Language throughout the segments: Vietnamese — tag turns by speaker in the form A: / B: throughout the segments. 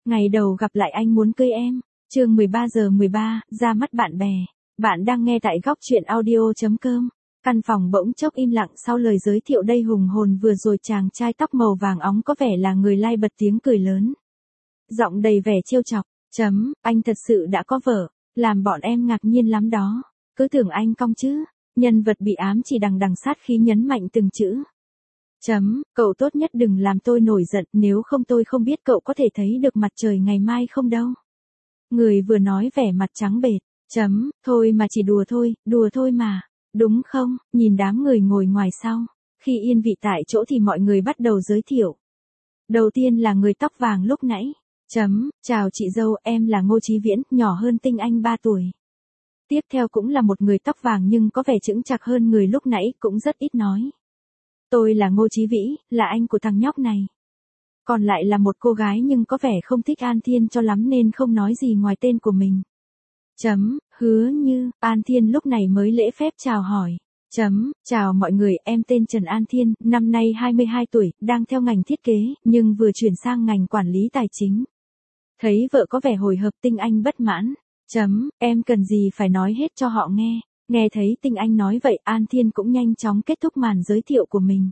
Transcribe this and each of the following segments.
A: Ngày đầu gặp lại anh muốn cưới em. Chương 13:13, ra mắt bạn bè. Bạn đang nghe tại góc truyện audio.com. Căn phòng bỗng chốc im lặng sau lời giới thiệu đầy hùng hồn vừa rồi, chàng trai tóc màu vàng óng có vẻ là người lai bật tiếng cười lớn. Giọng đầy vẻ trêu chọc. Anh thật sự đã có vợ, làm bọn em ngạc nhiên lắm đó. Cứ tưởng anh cong chứ. Nhân vật bị ám chỉ đằng sát khí nhấn mạnh từng chữ. Cậu tốt nhất đừng làm tôi nổi giận, nếu không tôi không biết cậu có thể thấy được mặt trời ngày mai không đâu. Người vừa nói vẻ mặt trắng bệch. Thôi mà chỉ đùa thôi mà. Đúng không? Nhìn đám người ngồi ngoài sau. Khi yên vị tại chỗ thì mọi người bắt đầu giới thiệu. Đầu tiên là người tóc vàng lúc nãy. Chào chị dâu, em là Ngô Chí Viễn, nhỏ hơn Tinh Anh 3 tuổi. Tiếp theo cũng là một người tóc vàng nhưng có vẻ chững chạc hơn người lúc nãy, cũng rất ít nói. Tôi là Ngô Chí Vĩ, là anh của thằng nhóc này. Còn lại là một cô gái nhưng có vẻ không thích An Thiên cho lắm nên không nói gì ngoài tên của mình. Hứa Như, An Thiên lúc này mới lễ phép chào hỏi. Chào mọi người, em tên Trần An Thiên, năm nay 22 tuổi, đang theo ngành thiết kế, nhưng vừa chuyển sang ngành quản lý tài chính. Thấy vợ có vẻ hồi hộp, Tinh Anh bất mãn. Em cần gì phải nói hết cho họ nghe. Nghe thấy Tinh Anh nói vậy, An Thiên cũng nhanh chóng kết thúc màn giới thiệu của mình.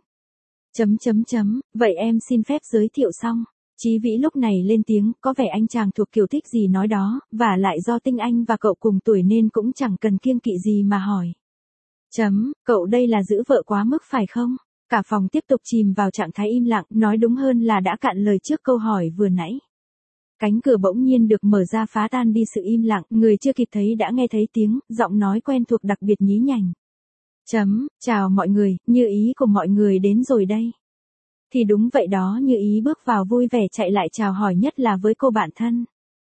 A: Vậy em xin phép giới thiệu xong. Chí Vĩ lúc này lên tiếng, có vẻ anh chàng thuộc kiểu thích gì nói đó, và lại do Tinh Anh và cậu cùng tuổi nên cũng chẳng cần kiêng kỵ gì mà hỏi. Cậu đây là giữ vợ quá mức phải không? Cả phòng tiếp tục chìm vào trạng thái im lặng, nói đúng hơn là đã cạn lời trước câu hỏi vừa nãy. Cánh cửa bỗng nhiên được mở ra phá tan đi sự im lặng, người chưa kịp thấy đã nghe thấy tiếng, giọng nói quen thuộc đặc biệt nhí nhảnh. Chào mọi người, Như Ý của mọi người đến rồi đây. Thì đúng vậy đó, Như Ý bước vào vui vẻ chạy lại chào hỏi, nhất là với cô bạn thân.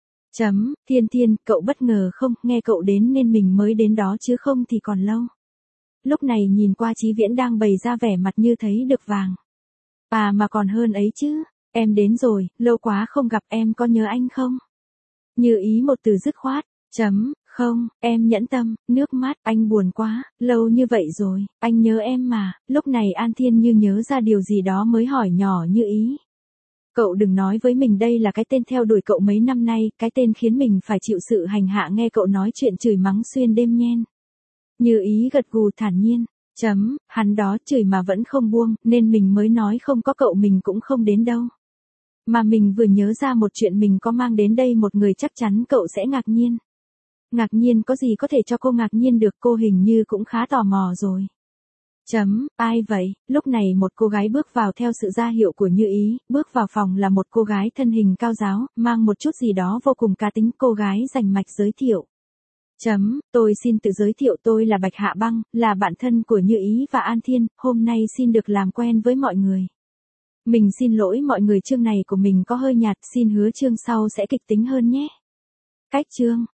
A: Thiên, cậu bất ngờ không, nghe cậu đến nên mình mới đến đó chứ không thì còn lâu. Lúc này nhìn qua Chí Viễn đang bày ra vẻ mặt như thấy được vàng. À mà còn hơn ấy chứ, em đến rồi, lâu quá không gặp, em có nhớ anh không? Như Ý một từ dứt khoát. Không, em nhẫn tâm, nước mắt, anh buồn quá, lâu như vậy rồi, anh nhớ em mà. Lúc này An Thiên như nhớ ra điều gì đó mới hỏi nhỏ Như Ý. Cậu đừng nói với mình đây là cái tên theo đuổi cậu mấy năm nay, cái tên khiến mình phải chịu sự hành hạ nghe cậu nói chuyện chửi mắng xuyên đêm nhen. Như Ý gật gù thản nhiên. Hắn đó chửi mà vẫn không buông, nên mình mới nói không có cậu mình cũng không đến đâu. Mà mình vừa nhớ ra một chuyện, mình có mang đến đây một người chắc chắn cậu sẽ ngạc nhiên. Ngạc nhiên có gì có thể cho cô ngạc nhiên được, cô hình như cũng khá tò mò rồi. Ai vậy? Lúc này một cô gái bước vào theo sự ra hiệu của Như Ý, bước vào phòng là một cô gái thân hình cao ráo, mang một chút gì đó vô cùng cá tính, cô gái rành mạch giới thiệu. Tôi xin tự giới thiệu, tôi là Bạch Hạ Băng, là bạn thân của Như Ý và An Thiên, hôm nay xin được làm quen với mọi người. Mình xin lỗi mọi người, chương này của mình có hơi nhạt, xin hứa chương sau sẽ kịch tính hơn nhé. Cách chương.